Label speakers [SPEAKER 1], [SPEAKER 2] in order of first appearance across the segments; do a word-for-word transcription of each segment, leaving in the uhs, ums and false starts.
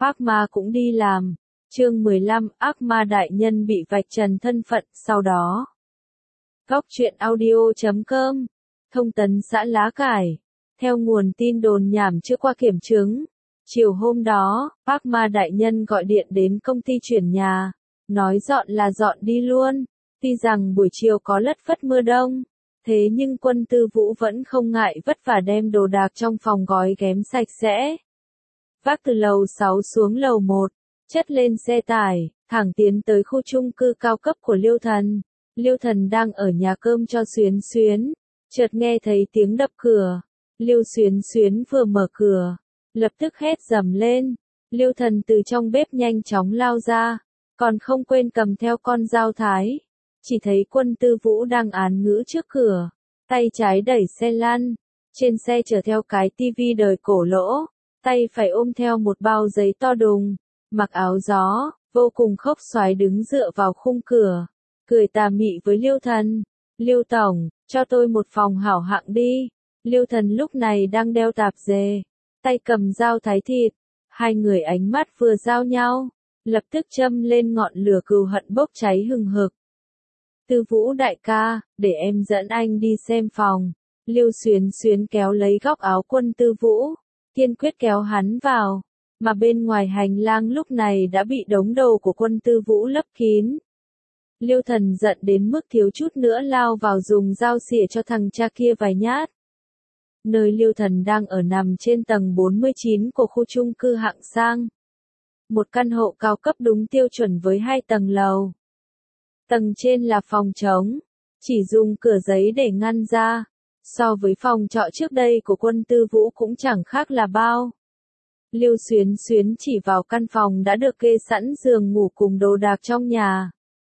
[SPEAKER 1] ác ma cũng đi làm. Chương mười lăm, ác ma đại nhân bị vạch trần thân phận, sau đó. Góc truyện audio chấm com, thông tấn xã Lá Cải. Theo nguồn tin đồn nhảm chưa qua kiểm chứng, chiều hôm đó, ác ma đại nhân gọi điện đến công ty chuyển nhà, nói dọn là dọn đi luôn, tuy rằng buổi chiều có lất phất mưa đông. Thế nhưng Quân Tư Vũ vẫn không ngại vất vả đem đồ đạc trong phòng gói ghém sạch sẽ. Vác từ lầu sáu xuống lầu một, chất lên xe tải, thẳng tiến tới khu chung cư cao cấp của Liêu Thần. Liêu Thần đang ở nhà cơm cho Xuyến Xuyến, chợt nghe thấy tiếng đập cửa. Liêu Xuyến Xuyến vừa mở cửa, lập tức hét dầm lên. Liêu Thần từ trong bếp nhanh chóng lao ra, còn không quên cầm theo con dao thái. Chỉ thấy Quân Tư Vũ đang án ngữ trước cửa, tay trái đẩy xe lăn, trên xe chở theo cái tivi đời cổ lỗ, tay phải ôm theo một bao giấy to đùng, mặc áo gió, vô cùng khốc xoái đứng dựa vào khung cửa, cười tà mị với Liêu Thần. Liêu Tổng, cho tôi một phòng hảo hạng đi. Liêu Thần lúc này đang đeo tạp dề, tay cầm dao thái thịt, hai người ánh mắt vừa giao nhau, lập tức châm lên ngọn lửa cừu hận bốc cháy hừng hực. Tư Vũ đại ca, để em dẫn anh đi xem phòng. Liêu Xuyến Xuyến kéo lấy góc áo Quân Tư Vũ, kiên quyết kéo hắn vào, mà bên ngoài hành lang lúc này đã bị đống đồ của Quân Tư Vũ lấp kín. Liêu Thần giận đến mức thiếu chút nữa lao vào dùng dao xỉa cho thằng cha kia vài nhát. Nơi Liêu Thần đang ở nằm trên tầng bốn mươi chín của khu chung cư hạng sang. Một căn hộ cao cấp đúng tiêu chuẩn với hai tầng lầu. Tầng trên là phòng trống, chỉ dùng cửa giấy để ngăn ra. So với phòng trọ trước đây của Quân Tư Vũ cũng chẳng khác là bao. Liêu Xuyến Xuyến chỉ vào căn phòng đã được kê sẵn giường ngủ cùng đồ đạc trong nhà.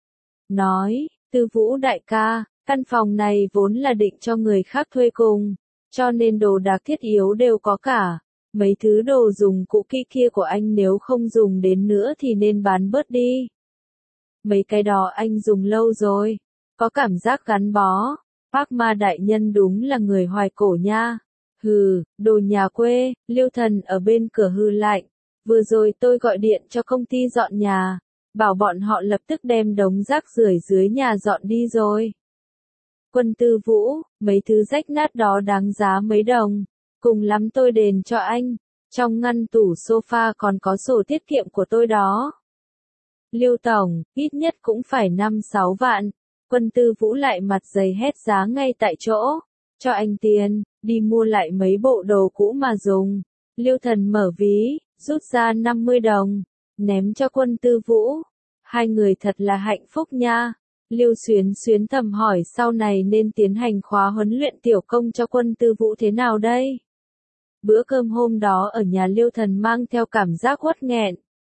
[SPEAKER 1] Nói, Tư Vũ đại ca, căn phòng này vốn là định cho người khác thuê cùng, cho nên đồ đạc thiết yếu đều có cả. Mấy thứ đồ dùng cũ kỹ kia của anh nếu không dùng đến nữa thì nên bán bớt đi. Mấy cái đó anh dùng lâu rồi, có cảm giác gắn bó. Ác ma đại nhân đúng là người hoài cổ nha. Hừ, đồ nhà quê. Liêu Thần ở bên cửa hừ lạnh. Vừa rồi tôi gọi điện cho công ty dọn nhà, bảo bọn họ lập tức đem đống rác rưởi dưới nhà dọn đi rồi. Quân Tư Vũ, mấy thứ rách nát đó đáng giá mấy đồng, cùng lắm tôi đền cho anh. Trong ngăn tủ sofa còn có sổ tiết kiệm của tôi đó. Liêu Tổng, ít nhất cũng phải năm sáu vạn. Quân Tư Vũ lại mặt dày hét giá ngay tại chỗ. Cho anh tiền, đi mua lại mấy bộ đồ cũ mà dùng. Liêu Thần mở ví, rút ra năm mươi đồng, ném cho Quân Tư Vũ. Hai người thật là hạnh phúc nha. Liêu Xuyến Xuyến thầm hỏi sau này nên tiến hành khóa huấn luyện tiểu công cho Quân Tư Vũ thế nào đây? Bữa cơm hôm đó ở nhà Liêu Thần mang theo cảm giác uất nghẹn.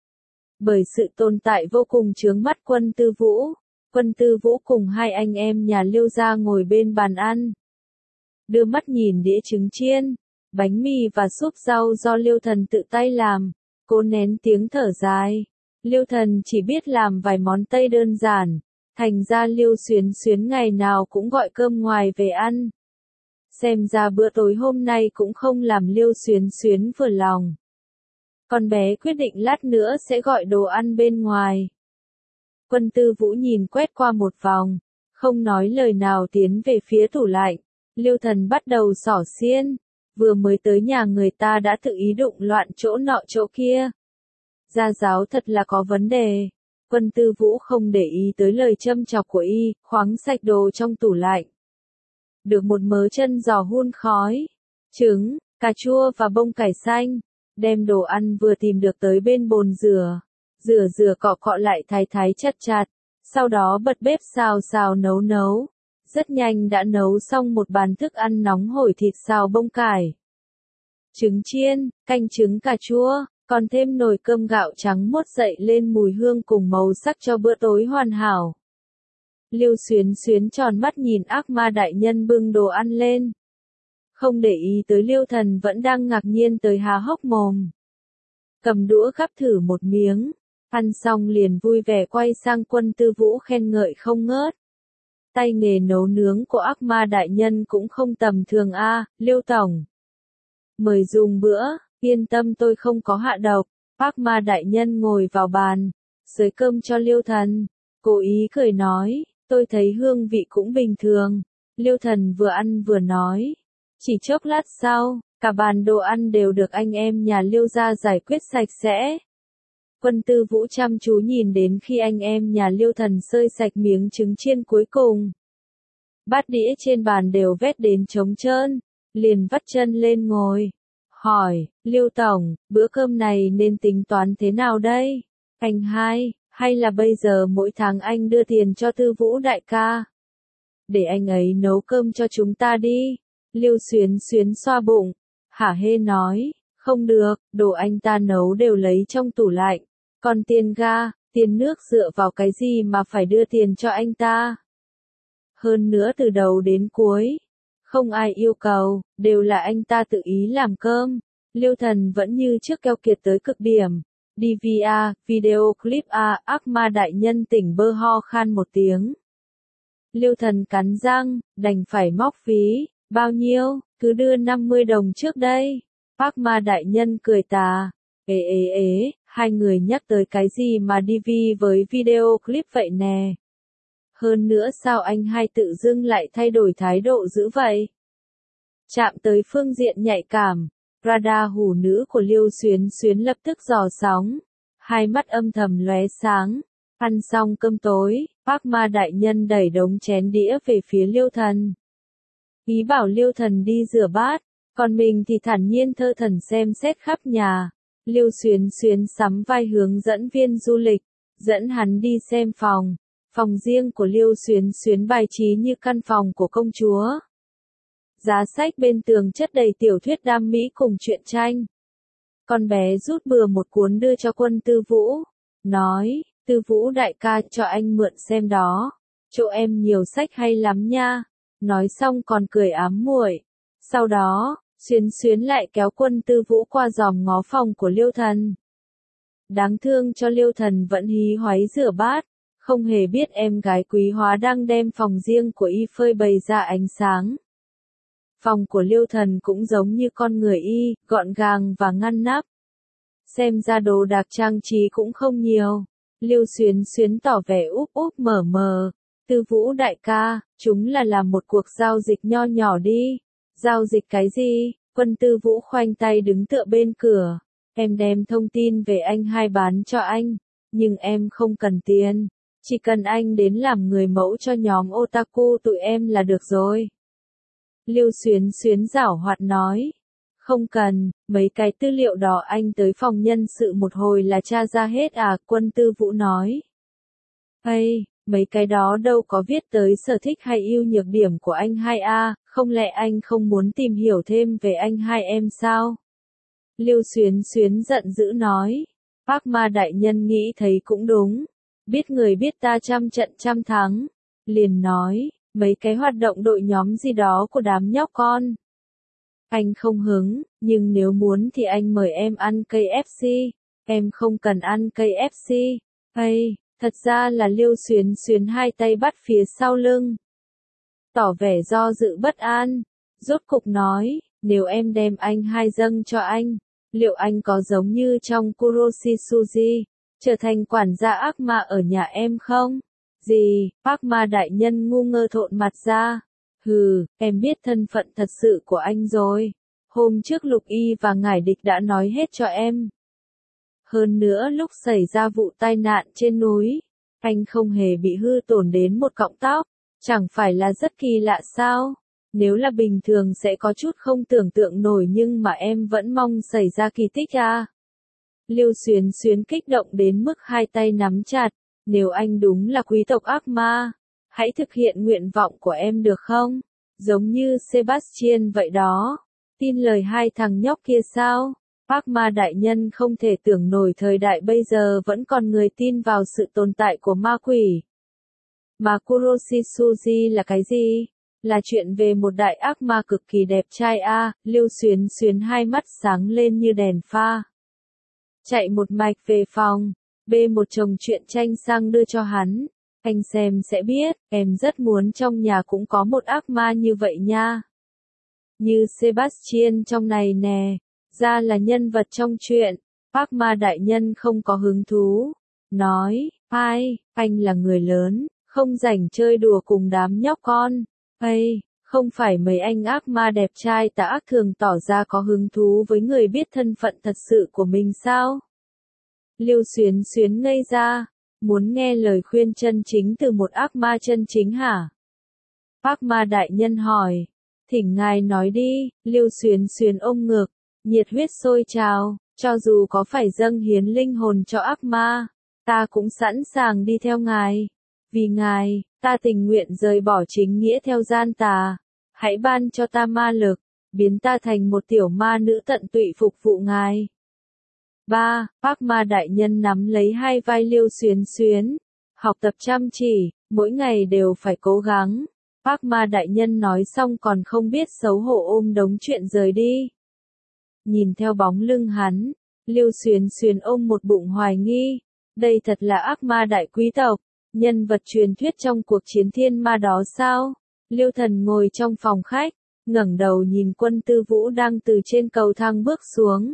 [SPEAKER 1] Bởi sự tồn tại vô cùng chướng mắt Quân Tư Vũ, Quân Tư Vũ cùng hai anh em nhà Liêu gia ngồi bên bàn ăn. Đưa mắt nhìn đĩa trứng chiên, bánh mì và súp rau do Liêu Thần tự tay làm, cố nén tiếng thở dài. Liêu Thần chỉ biết làm vài món Tây đơn giản, thành ra Liêu Xuyến Xuyến ngày nào cũng gọi cơm ngoài về ăn. Xem ra bữa tối hôm nay cũng không làm Liêu Xuyến Xuyến vừa lòng. Con bé quyết định lát nữa sẽ gọi đồ ăn bên ngoài. Quân Tư Vũ nhìn quét qua một vòng, không nói lời nào tiến về phía tủ lạnh. Liêu Thần bắt đầu xỏ xiên, vừa mới tới nhà người ta đã tự ý đụng loạn chỗ nọ chỗ kia. Gia giáo thật là có vấn đề. Quân Tư Vũ không để ý tới lời châm chọc của y, khoáng sạch đồ trong tủ lạnh. Được một mớ chân giò hun khói, trứng, cà chua và bông cải xanh, đem đồ ăn vừa tìm được tới bên bồn rửa. Rửa rửa cọ cọ lại thái thái chặt chặt, sau đó bật bếp xào xào nấu nấu. Rất nhanh đã nấu xong một bàn thức ăn nóng hổi thịt xào bông cải, trứng chiên, canh trứng cà chua, còn thêm nồi cơm gạo trắng mốt dậy lên mùi hương cùng màu sắc cho bữa tối hoàn hảo. Liêu Xuyến Xuyến tròn mắt nhìn ác ma đại nhân bưng đồ ăn lên. Không để ý tới Liêu Thần vẫn đang ngạc nhiên tới há hốc mồm. Cầm đũa gắp thử một miếng, ăn xong liền vui vẻ quay sang Quân Tư Vũ khen ngợi không ngớt. Tay nghề nấu nướng của ác ma đại nhân cũng không tầm thường a, Liêu Tổng. Mời dùng bữa, yên tâm tôi không có hạ độc. Ác ma đại nhân ngồi vào bàn, xới cơm cho Liêu Thần, cố ý cười nói, tôi thấy hương vị cũng bình thường. Liêu Thần vừa ăn vừa nói, chỉ chốc lát sau, cả bàn đồ ăn đều được anh em nhà Liêu gia giải quyết sạch sẽ. Quân Tư Vũ chăm chú nhìn đến khi anh em nhà Liêu Thần xơi sạch miếng trứng chiên cuối cùng. Bát đĩa trên bàn đều vét đến trống trơn, liền vắt chân lên ngồi. Hỏi, Liêu Tổng, bữa cơm này nên tính toán thế nào đây? Anh hai, hay là bây giờ mỗi tháng anh đưa tiền cho Tư Vũ đại ca? Để anh ấy nấu cơm cho chúng ta đi. Liêu Xuyến Xuyến xoa bụng, hả hê nói, không được, đồ anh ta nấu đều lấy trong tủ lạnh. Còn tiền ga, tiền nước dựa vào cái gì mà phải đưa tiền cho anh ta? Hơn nữa từ đầu đến cuối, không ai yêu cầu, đều là anh ta tự ý làm cơm. Liêu Thần vẫn như trước keo kiệt tới cực điểm. đê vê a, video clip A, ác ma đại nhân tỉnh bơ ho khan một tiếng. Liêu Thần cắn răng, đành phải móc phí, bao nhiêu, cứ đưa năm mươi đồng trước đây. Ác ma đại nhân cười tà, ế ế ế, hai người nhắc tới cái gì mà đê vê với video clip vậy nè. Hơn nữa sao anh hai tự dưng lại thay đổi thái độ dữ vậy? Chạm tới phương diện nhạy cảm, radar hủ nữ của Liêu Xuyến Xuyến lập tức dò sóng, hai mắt âm thầm lóe sáng. Ăn xong cơm tối, ác ma đại nhân đẩy đống chén đĩa về phía Liêu Thần. Ý bảo Liêu Thần đi rửa bát, còn mình thì thản nhiên thơ thần xem xét khắp nhà. Liêu Xuyến Xuyến sắm vai hướng dẫn viên du lịch, dẫn hắn đi xem phòng. Phòng riêng của Liêu Xuyến Xuyến bài trí như căn phòng của công chúa. Giá sách bên tường chất đầy tiểu thuyết đam mỹ cùng truyện tranh. Con bé rút bừa một cuốn đưa cho Quân Tư Vũ, nói, Tư Vũ đại ca cho anh mượn xem đó, chỗ em nhiều sách hay lắm nha. Nói xong còn cười ám muội. Sau đó, Xuyến Xuyến lại kéo Quân Tư Vũ qua dòm ngó phòng của Liêu Thần. Đáng thương cho Liêu Thần vẫn hí hoáy rửa bát, không hề biết em gái quý hóa đang đem phòng riêng của y phơi bày ra ánh sáng. Phòng của Liêu Thần cũng giống như con người y, gọn gàng và ngăn nắp. Xem ra đồ đạc trang trí cũng không nhiều. Liêu Xuyến Xuyến tỏ vẻ úp úp mở mờ. Tư Vũ đại ca, chúng là làm một cuộc giao dịch nho nhỏ đi. Giao dịch cái gì? Quân Tư Vũ khoanh tay đứng tựa bên cửa. Em đem thông tin về anh hai bán cho anh, nhưng em không cần tiền. Chỉ cần anh đến làm người mẫu cho nhóm otaku tụi em là được rồi. Liêu Xuyến Xuyến giảo hoạt nói. Không cần, mấy cái tư liệu đó anh tới phòng nhân sự một hồi là tra ra hết à, Quân Tư Vũ nói. Ây, mấy cái đó đâu có viết tới sở thích hay ưu nhược điểm của anh hai a, không lẽ anh không muốn tìm hiểu thêm về anh hai em sao? Liêu Xuyến Xuyến giận dữ nói. Ác ma đại nhân nghĩ thấy cũng đúng. Biết người biết ta trăm trận trăm thắng. Liền nói, mấy cái hoạt động đội nhóm gì đó của đám nhóc con. Anh không hứng, nhưng nếu muốn thì anh mời em ăn ca ép xê. Em không cần ăn ca ép xê. Ây, thật ra là Liêu Xuyến Xuyến hai tay bắt phía sau lưng. Tỏ vẻ do dự bất an. Rốt cục nói, nếu em đem anh hai dâng cho anh, liệu anh có giống như trong Kuroshitsuji, trở thành quản gia ác ma ở nhà em không? Gì? Ác ma đại nhân ngu ngơ thộn mặt ra. Hừ, em biết thân phận thật sự của anh rồi. Hôm trước Lục Y và Ngải Địch đã nói hết cho em. Hơn nữa lúc xảy ra vụ tai nạn trên núi, anh không hề bị hư tổn đến một cọng tóc. Chẳng phải là rất kỳ lạ sao? Nếu là bình thường sẽ có chút không tưởng tượng nổi nhưng mà em vẫn mong xảy ra kỳ tích à? Liêu Xuyến Xuyến kích động đến mức hai tay nắm chặt. Nếu anh đúng là quý tộc ác ma, hãy thực hiện nguyện vọng của em được không? Giống như Sebastian vậy đó. Tin lời hai thằng nhóc kia sao? Ác ma đại nhân không thể tưởng nổi thời đại bây giờ vẫn còn người tin vào sự tồn tại của ma quỷ. Mà Kuroshitsuji là cái gì? Là chuyện về một đại ác ma cực kỳ đẹp trai a. À, Liêu Xuyến Xuyến hai mắt sáng lên như đèn pha. Chạy một mạch về phòng, bê một chồng truyện tranh sang đưa cho hắn. Anh xem sẽ biết, em rất muốn trong nhà cũng có một ác ma như vậy nha. Như Sebastian trong này nè, ra là nhân vật trong truyện. Ác ma đại nhân không có hứng thú. Nói, ai, anh là người lớn, không rảnh chơi đùa cùng đám nhóc con. Ây, không phải mấy anh ác ma đẹp trai tà ác thường tỏ ra có hứng thú với người biết thân phận thật sự của mình sao? Lưu Xuyến Xuyến ngây ra, muốn nghe lời khuyên chân chính từ một ác ma chân chính hả? Ác ma đại nhân hỏi, thỉnh ngài nói đi. Lưu Xuyến Xuyến ôm ngực, nhiệt huyết sôi trào, cho dù có phải dâng hiến linh hồn cho ác ma, ta cũng sẵn sàng đi theo ngài. Vì ngài, ta tình nguyện rời bỏ chính nghĩa theo gian tà. Hãy ban cho ta ma lực, biến ta thành một tiểu ma nữ tận tụy phục vụ ngài. ba. Ác ma đại nhân nắm lấy hai vai Lưu Xuyến Xuyến. Học tập chăm chỉ, mỗi ngày đều phải cố gắng. Ác ma đại nhân nói xong còn không biết xấu hổ ôm đống chuyện rời đi. Nhìn theo bóng lưng hắn, Lưu Xuyến Xuyến ôm một bụng hoài nghi. Đây thật là ác ma đại quý tộc, nhân vật truyền thuyết trong cuộc chiến thiên ma đó sao? Lưu Thần ngồi trong phòng khách, ngẩng đầu nhìn Quân Tư Vũ đang từ trên cầu thang bước xuống.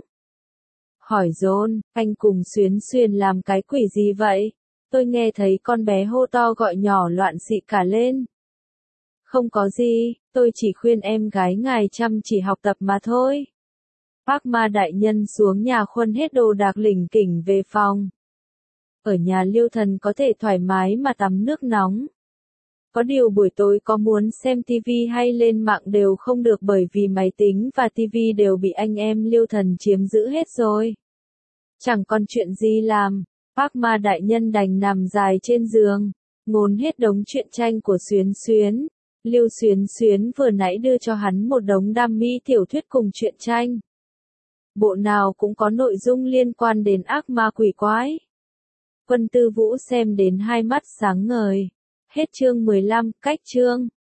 [SPEAKER 1] Hỏi John, anh cùng Xuyến Xuyến làm cái quỷ gì vậy? Tôi nghe thấy con bé hô to gọi nhỏ loạn xị cả lên. Không có gì, tôi chỉ khuyên em gái ngài chăm chỉ học tập mà thôi. Ác ma đại nhân xuống nhà khuân hết đồ đạc lỉnh kỉnh về phòng. Ở nhà Lưu Thần có thể thoải mái mà tắm nước nóng. Có điều buổi tối có muốn xem tivi hay lên mạng đều không được bởi vì máy tính và tivi đều bị anh em Lưu Thần chiếm giữ hết rồi. Chẳng còn chuyện gì làm, ác ma đại nhân đành nằm dài trên giường, ngốn hết đống truyện tranh của Xuyến Xuyến. Lưu Xuyến Xuyến vừa nãy đưa cho hắn một đống đam mỹ tiểu thuyết cùng truyện tranh. Bộ nào cũng có nội dung liên quan đến ác ma quỷ quái. Quân Tư Vũ xem đến hai mắt sáng ngời. Hết chương mười lăm, cách chương.